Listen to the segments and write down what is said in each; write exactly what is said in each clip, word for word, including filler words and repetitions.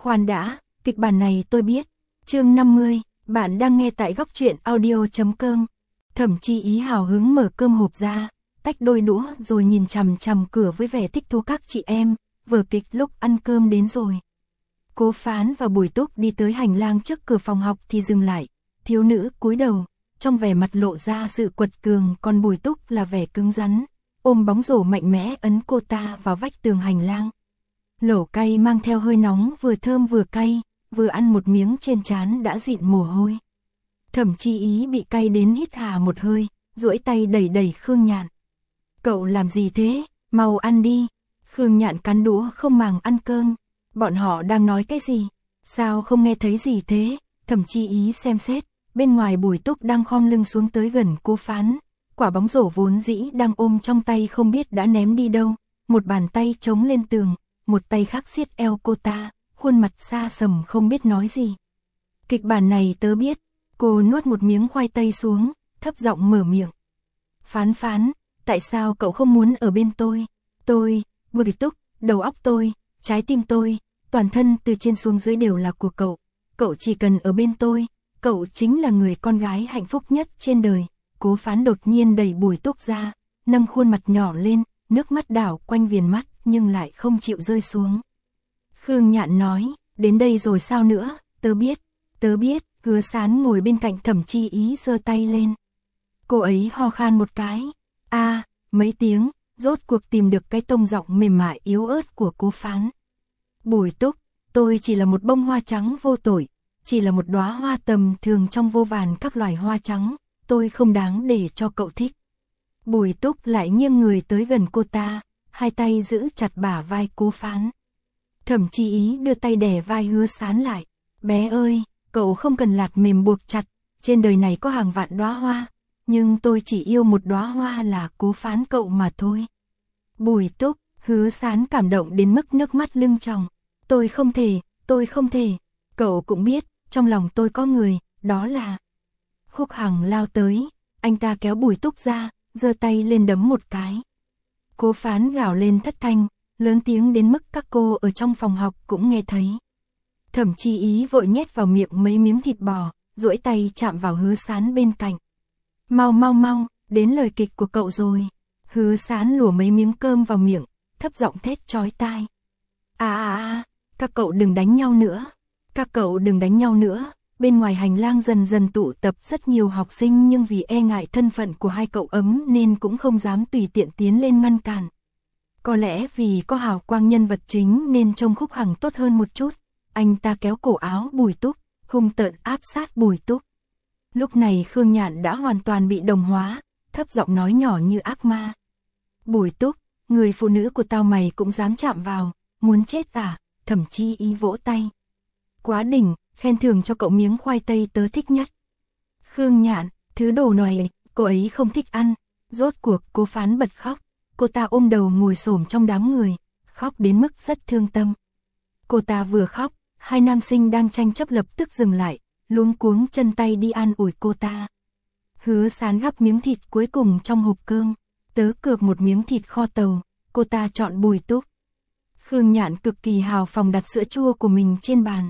Khoan đã, kịch bản này tôi biết. Chương năm mươi, bạn đang nghe tại góc truyện audio.com. Thẩm Chi Ý hào hứng mở cơm hộp ra, tách đôi đũa rồi nhìn chằm chằm cửa với vẻ thích thú. Các chị em, vở kịch lúc ăn cơm đến rồi. Cố Phán và Bùi Túc đi tới hành lang trước cửa phòng học thì dừng lại. Thiếu nữ cúi đầu, trong vẻ mặt lộ ra sự quật cường, còn Bùi Túc là vẻ cứng rắn, ôm bóng rổ mạnh mẽ ấn cô ta vào vách tường hành lang. Lẩu cay mang theo hơi nóng, vừa thơm vừa cay, vừa ăn một miếng trên trán đã dịn mồ hôi. Thẩm Chi Ý bị cay đến hít hà một hơi, duỗi tay đẩy đẩy Khương Nhạn. Cậu làm gì thế, mau ăn đi. Khương Nhạn cắn đũa không màng ăn cơm. Bọn họ đang nói cái gì? Sao không nghe thấy gì thế? Thẩm Chi Ý xem xét, bên ngoài Bùi Túc đang khom lưng xuống tới gần Cố Phán. Quả bóng rổ vốn dĩ đang ôm trong tay không biết đã ném đi đâu. Một bàn tay chống lên tường, một tay khác siết eo cô ta, khuôn mặt xa sầm không biết nói gì. Kịch bản này tớ biết. Cô nuốt một miếng khoai tây xuống, thấp giọng mở miệng. Phán Phán, tại sao cậu không muốn ở bên tôi? Tôi, Bùi Túc, đầu óc tôi, trái tim tôi, toàn thân từ trên xuống dưới đều là của cậu. Cậu chỉ cần ở bên tôi, cậu chính là người con gái hạnh phúc nhất trên đời. Cố Phán đột nhiên đẩy Bùi Túc ra, nâng khuôn mặt nhỏ lên, nước mắt đảo quanh viền mắt nhưng lại không chịu rơi xuống. Khương Nhạn nói, đến đây rồi sao nữa, tớ biết, tớ biết. Hứa Sán ngồi bên cạnh Thẩm Chi Ý giơ tay lên. Cô ấy ho khan một cái. A, à, mấy tiếng, rốt cuộc tìm được cái tông giọng mềm mại yếu ớt của Cố Phán. Bùi Túc, tôi chỉ là một bông hoa trắng vô tội, chỉ là một đóa hoa tầm thường trong vô vàn các loài hoa trắng, tôi không đáng để cho cậu thích. Bùi Túc lại nghiêng người tới gần cô ta, hai tay giữ chặt bả vai Cố Phán. Thẩm Chi Ý đưa tay đè vai Hứa Sán lại. Bé ơi, cậu không cần lạt mềm buộc chặt, trên đời này có hàng vạn đóa hoa, nhưng tôi chỉ yêu một đóa hoa là Cố Phán cậu mà thôi. Bùi Túc, Hứa Sán cảm động đến mức nước mắt lưng tròng. Tôi không thể, tôi không thể, cậu cũng biết, trong lòng tôi có người, đó là... Khúc Hằng lao tới, anh ta kéo Bùi Túc ra, giơ tay lên đấm một cái. Cố Phán gào lên thất thanh, lớn tiếng đến mức các cô ở trong phòng học cũng nghe thấy. Thẩm Chi Ý vội nhét vào miệng mấy miếng thịt bò, duỗi tay chạm vào Hứa Sán bên cạnh. Mau mau mau, đến lời kịch của cậu rồi. Hứa Sán lùa mấy miếng cơm vào miệng, thấp giọng thét chói tai. À à à, các cậu đừng đánh nhau nữa, các cậu đừng đánh nhau nữa. Bên ngoài hành lang dần dần tụ tập rất nhiều học sinh, nhưng vì e ngại thân phận của hai cậu ấm nên cũng không dám tùy tiện tiến lên ngăn cản. Có lẽ vì có hào quang nhân vật chính nên trông Khúc Hằng tốt hơn một chút. Anh ta kéo cổ áo Bùi Túc, hung tợn áp sát Bùi Túc. Lúc này Khương Nhạn đã hoàn toàn bị đồng hóa, thấp giọng nói nhỏ như ác ma. Bùi Túc, người phụ nữ của tao mày cũng dám chạm vào, muốn chết à? Thẩm Chi Ý vỗ tay. Quá đỉnh, khen thưởng cho cậu miếng khoai tây tớ thích nhất. Khương Nhạn, thứ đồ này, cô ấy không thích ăn. Rốt cuộc Cố Phán bật khóc, cô ta ôm đầu ngồi xổm trong đám người, khóc đến mức rất thương tâm. Cô ta vừa khóc, hai nam sinh đang tranh chấp lập tức dừng lại, luống cuống chân tay đi an ủi cô ta. Hứa Sán gắp miếng thịt cuối cùng trong hộp cơm, tớ cược một miếng thịt kho tàu, cô ta chọn Bùi Túc. Khương Nhạn cực kỳ hào phóng đặt sữa chua của mình trên bàn.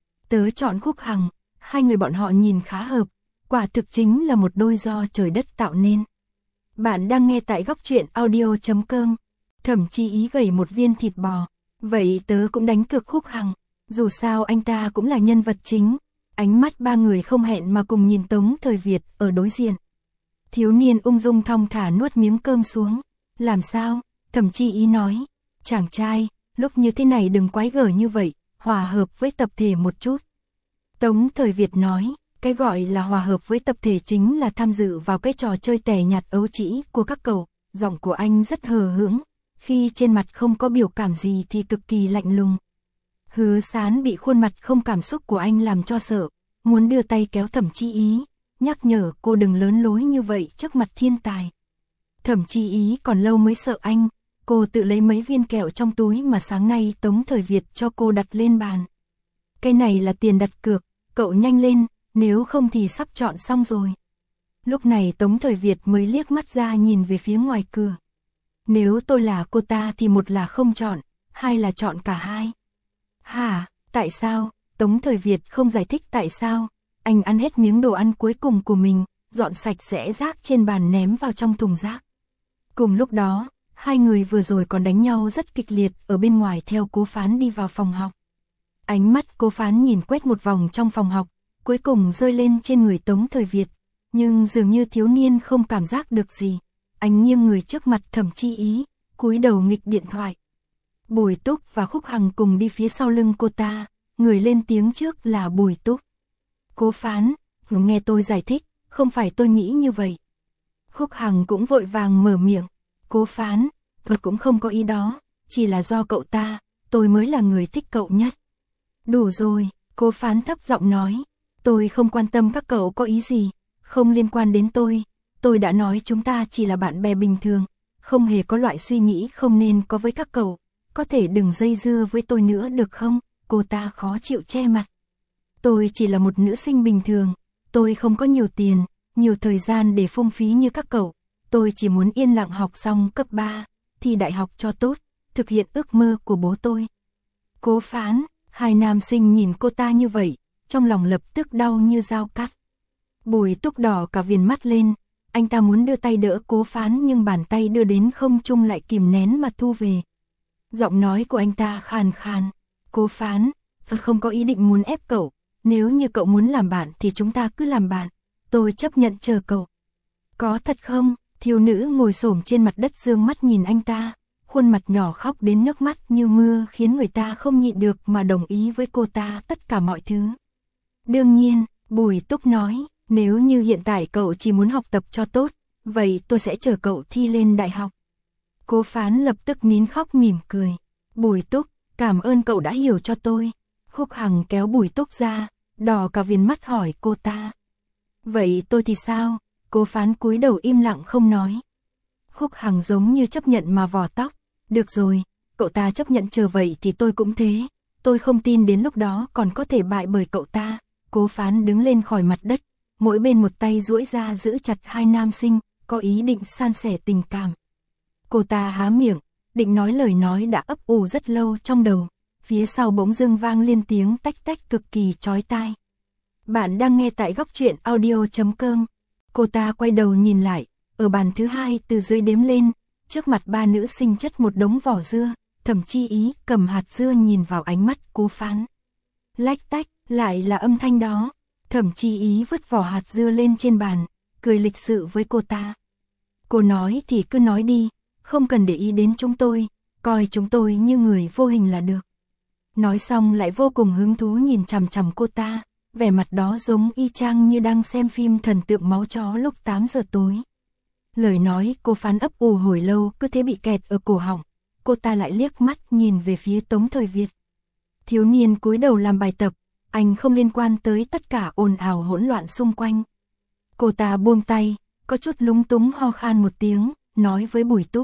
Tớ chọn Khúc Hằng, hai người bọn họ nhìn khá hợp, quả thực chính là một đôi do trời đất tạo nên. Bạn đang nghe tại góc truyện audio.com. Thẩm Chi Ý gẩy một viên thịt bò. Vậy tớ cũng đánh cược Khúc Hằng, dù sao anh ta cũng là nhân vật chính. Ánh mắt ba người không hẹn mà cùng nhìn Tống Thời Việt ở đối diện. Thiếu niên ung dung thong thả nuốt miếng cơm xuống. Làm sao? Thẩm Chi Ý nói. Chàng trai, lúc như thế này đừng quái gở như vậy, hòa hợp với tập thể một chút. Tống Thời Việt nói, cái gọi là hòa hợp với tập thể chính là tham dự vào cái trò chơi tẻ nhạt ấu trĩ của các cậu. Giọng của anh rất hờ hững, khi trên mặt không có biểu cảm gì thì cực kỳ lạnh lùng. Hứa Sán bị khuôn mặt không cảm xúc của anh làm cho sợ, muốn đưa tay kéo Thẩm Chi Ý, nhắc nhở cô đừng lớn lối như vậy trước mặt thiên tài. Thẩm Chi Ý còn lâu mới sợ anh, cô tự lấy mấy viên kẹo trong túi mà sáng nay Tống Thời Việt cho cô đặt lên bàn. Cái này là tiền đặt cược, cậu nhanh lên, nếu không thì sắp chọn xong rồi. Lúc này Tống Thời Việt mới liếc mắt ra nhìn về phía ngoài cửa. Nếu tôi là cô ta thì một là không chọn, hai là chọn cả hai. Hả, Tại sao? Tống Thời Việt không giải thích tại sao. Anh ăn hết miếng đồ ăn cuối cùng của mình, dọn sạch sẽ rác trên bàn ném vào trong thùng rác. Cùng lúc đó, hai người vừa rồi còn đánh nhau rất kịch liệt ở bên ngoài theo Cố Phán đi vào phòng học. Ánh mắt Cố Phán nhìn quét một vòng trong phòng học, cuối cùng rơi lên trên người Tống Thời Việt, nhưng dường như thiếu niên không cảm giác được gì. Anh nghiêng người trước mặt Thẩm Chi Ý, cúi đầu nghịch điện thoại. Bùi Túc và Khúc Hằng cùng đi phía sau lưng cô ta, người lên tiếng trước là Bùi Túc. Cố Phán, nghe tôi giải thích, không phải tôi nghĩ như vậy. Khúc Hằng cũng vội vàng mở miệng. Cố Phán, tôi cũng không có ý đó, chỉ là do cậu ta, tôi mới là người thích cậu nhất. Đủ rồi, Cố Phán thấp giọng nói, tôi không quan tâm các cậu có ý gì, không liên quan đến tôi, tôi đã nói chúng ta chỉ là bạn bè bình thường, không hề có loại suy nghĩ không nên có với các cậu, có thể đừng dây dưa với tôi nữa được không? Cô ta khó chịu che mặt. Tôi chỉ là một nữ sinh bình thường, tôi không có nhiều tiền, nhiều thời gian để phung phí như các cậu, tôi chỉ muốn yên lặng học xong cấp ba, thi đại học cho tốt, thực hiện ước mơ của bố tôi. Cố Phán, hai nam sinh nhìn cô ta như vậy, trong lòng lập tức đau như dao cắt. Bùi Túc đỏ cả viền mắt lên, anh ta muốn đưa tay đỡ Cố Phán nhưng bàn tay đưa đến không trung lại kìm nén mà thu về. Giọng nói của anh ta khàn khàn, Cố Phán, tôi không có ý định muốn ép cậu, nếu như cậu muốn làm bạn thì chúng ta cứ làm bạn, tôi chấp nhận chờ cậu. Có thật không? Thiếu nữ ngồi xổm trên mặt đất dương mắt nhìn anh ta, khuôn mặt nhỏ khóc đến nước mắt như mưa khiến người ta không nhịn được mà đồng ý với cô ta tất cả mọi thứ. Đương nhiên, Bùi Túc nói, nếu như hiện tại cậu chỉ muốn học tập cho tốt, vậy tôi sẽ chờ cậu thi lên đại học. Cố Phán lập tức nín khóc mỉm cười. Bùi Túc, cảm ơn cậu đã hiểu cho tôi. Khúc Hằng kéo Bùi Túc ra, đỏ cả viền mắt hỏi cô ta. Vậy tôi thì sao? Cố Phán cúi đầu im lặng không nói. Khúc Hằng giống như chấp nhận mà vò tóc. Được rồi, cậu ta chấp nhận chờ vậy thì tôi cũng thế. Tôi không tin đến lúc đó còn có thể bại bởi cậu ta. Cố Phán đứng lên khỏi mặt đất, mỗi bên một tay duỗi ra giữ chặt hai nam sinh, có ý định san sẻ tình cảm. Cô ta há miệng, định nói lời nói đã ấp ủ rất lâu trong đầu. Phía sau bỗng dưng vang lên tiếng tách tách cực kỳ chói tai. Bạn đang nghe tại góc truyện audio chấm com. Cô ta quay đầu nhìn lại, ở bàn thứ hai từ dưới đếm lên, trước mặt ba nữ sinh chất một đống vỏ dưa, Thẩm Chi Ý cầm hạt dưa nhìn vào ánh mắt Cố Phán. Lách tách, lại là âm thanh đó. Thẩm Chi Ý vứt vỏ hạt dưa lên trên bàn, cười lịch sự với cô ta. Cô nói thì cứ nói đi, không cần để ý đến chúng tôi, coi chúng tôi như người vô hình là được. Nói xong lại vô cùng hứng thú nhìn chằm chằm cô ta, vẻ mặt đó giống y chang như đang xem phim thần tượng máu chó lúc tám giờ tối. Lời nói Cố Phán ấp ủ hồi lâu cứ thế bị kẹt ở cổ họng, cô ta lại liếc mắt nhìn về phía Tống Thời Việt. Thiếu niên cúi đầu làm bài tập, anh không liên quan tới tất cả ồn ào hỗn loạn xung quanh. Cô ta buông tay, có chút lúng túng ho khan một tiếng, nói với Bùi Túc.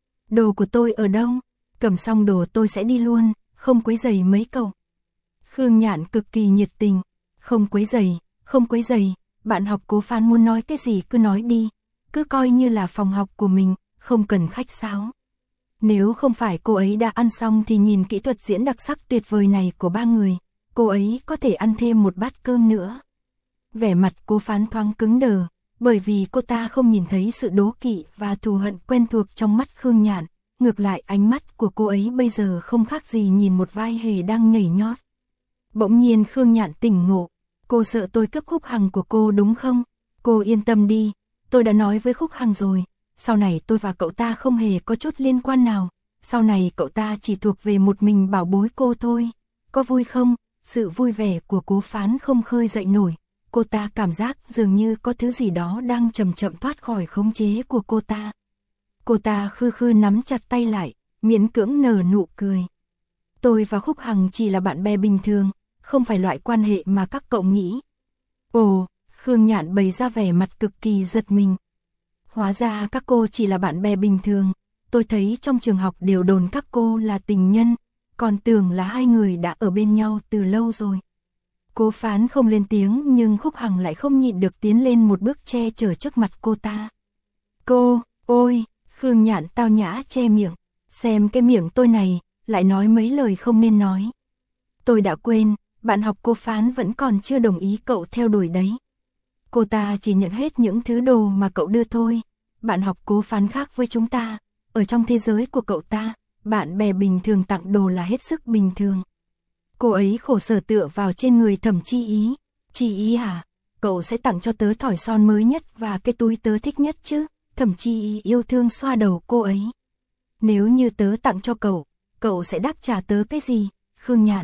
Đồ của tôi ở đâu? Cầm xong đồ tôi sẽ đi luôn, không quấy rầy mấy cậu. Khương Nhạn cực kỳ nhiệt tình. Không quấy rầy, không quấy rầy, bạn học Cố Phán muốn nói cái gì cứ nói đi, cứ coi như là phòng học của mình, không cần khách sáo. Nếu không phải cô ấy đã ăn xong thì nhìn kỹ thuật diễn đặc sắc tuyệt vời này của ba người, cô ấy có thể ăn thêm một bát cơm nữa. Vẻ mặt Cố Phán thoáng cứng đờ, bởi vì cô ta không nhìn thấy sự đố kỵ và thù hận quen thuộc trong mắt Khương Nhạn, ngược lại ánh mắt của cô ấy bây giờ không khác gì nhìn một vai hề đang nhảy nhót. Bỗng nhiên Khương Nhạn tỉnh ngộ, cô sợ tôi cướp Khúc Hằng của cô đúng không? Cô yên tâm đi, tôi đã nói với Khúc Hằng rồi, sau này tôi và cậu ta không hề có chút liên quan nào, sau này cậu ta chỉ thuộc về một mình bảo bối cô thôi. Có vui không? Sự vui vẻ của Cố Phán không khơi dậy nổi, cô ta cảm giác dường như có thứ gì đó đang chậm chậm thoát khỏi khống chế của cô ta. Cô ta khư khư nắm chặt tay lại, miễn cưỡng nở nụ cười. Tôi và Khúc Hằng chỉ là bạn bè bình thường, không phải loại quan hệ mà các cậu nghĩ. Ồ, Khương Nhạn bày ra vẻ mặt cực kỳ giật mình. Hóa ra các cô chỉ là bạn bè bình thường, tôi thấy trong trường học đều đồn các cô là tình nhân, còn tưởng là hai người đã ở bên nhau từ lâu rồi. Cố Phán không lên tiếng nhưng Khúc Hằng lại không nhịn được tiến lên một bước che chở trước mặt cô ta. Cô, ôi, Khương Nhạn tao nhã che miệng, xem cái miệng tôi này, lại nói mấy lời không nên nói. tôi đã quên, bạn học cô Phán vẫn còn chưa đồng ý cậu theo đuổi đấy. Cô ta chỉ nhận hết những thứ đồ mà cậu đưa thôi. Bạn học Cố Phán khác với chúng ta, ở trong thế giới của cậu ta, bạn bè bình thường tặng đồ là hết sức bình thường. Cô ấy khổ sở tựa vào trên người Thẩm Chi Ý. Chi Ý hả? Cậu sẽ tặng cho tớ thỏi son mới nhất và cái túi tớ thích nhất chứ? Thẩm Chi Ý yêu thương xoa đầu cô ấy. Nếu như tớ tặng cho cậu, cậu sẽ đáp trả tớ cái gì? Khương Nhạn.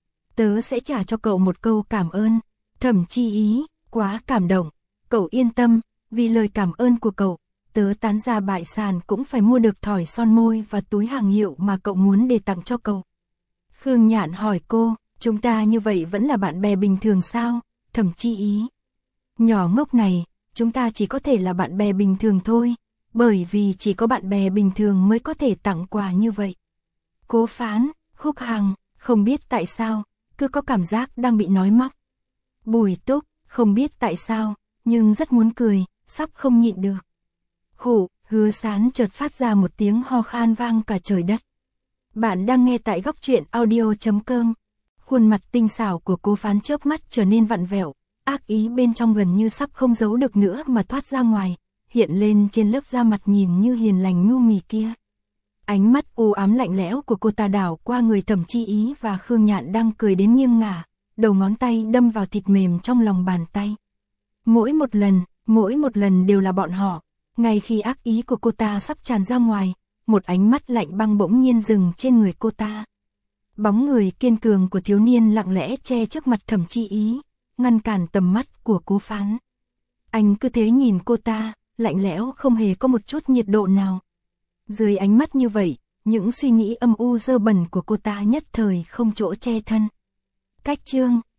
Tớ sẽ trả cho cậu một câu cảm ơn. Thẩm Chi Ý, quá cảm động. Cậu yên tâm, vì lời cảm ơn của cậu, tớ tán ra bại sản cũng phải mua được thỏi son môi và túi hàng hiệu mà cậu muốn để tặng cho cậu. Khương Nhạn hỏi cô, chúng ta như vậy vẫn là bạn bè bình thường sao? Thẩm Chi Ý. Nhỏ ngốc này, chúng ta chỉ có thể là bạn bè bình thường thôi, bởi vì chỉ có bạn bè bình thường mới có thể tặng quà như vậy. Cố Phán, Khúc Hằng, không biết tại sao, cứ có cảm giác đang bị nói móc. Bùi Túc, không biết tại sao, nhưng rất muốn cười, sắp không nhịn được. Khụ, Hứa Sán chợt phát ra một tiếng ho khan vang cả trời đất. Bạn đang nghe tại góc truyện audio chấm com. Khuôn mặt tinh xảo của Cố Phán chớp mắt trở nên vặn vẹo, ác ý bên trong gần như sắp không giấu được nữa mà thoát ra ngoài, hiện lên trên lớp da mặt nhìn như hiền lành nhu mì kia. Ánh mắt u ám lạnh lẽo của cô ta đảo qua người Thẩm Chi Ý và Khương Nhạn đang cười đến nghiêng ngả, đầu ngón tay đâm vào thịt mềm trong lòng bàn tay. Mỗi một lần, mỗi một lần đều là bọn họ. Ngay khi ác ý của cô ta sắp tràn ra ngoài, một ánh mắt lạnh băng bỗng nhiên dừng trên người cô ta. Bóng người kiên cường của thiếu niên lặng lẽ che trước mặt Thẩm Chi Ý, ngăn cản tầm mắt của Cố Phán. Anh cứ thế nhìn cô ta, lạnh lẽo không hề có một chút nhiệt độ nào. Dưới ánh mắt như vậy, những suy nghĩ âm u dơ bẩn của cô ta nhất thời không chỗ che thân. Cách chương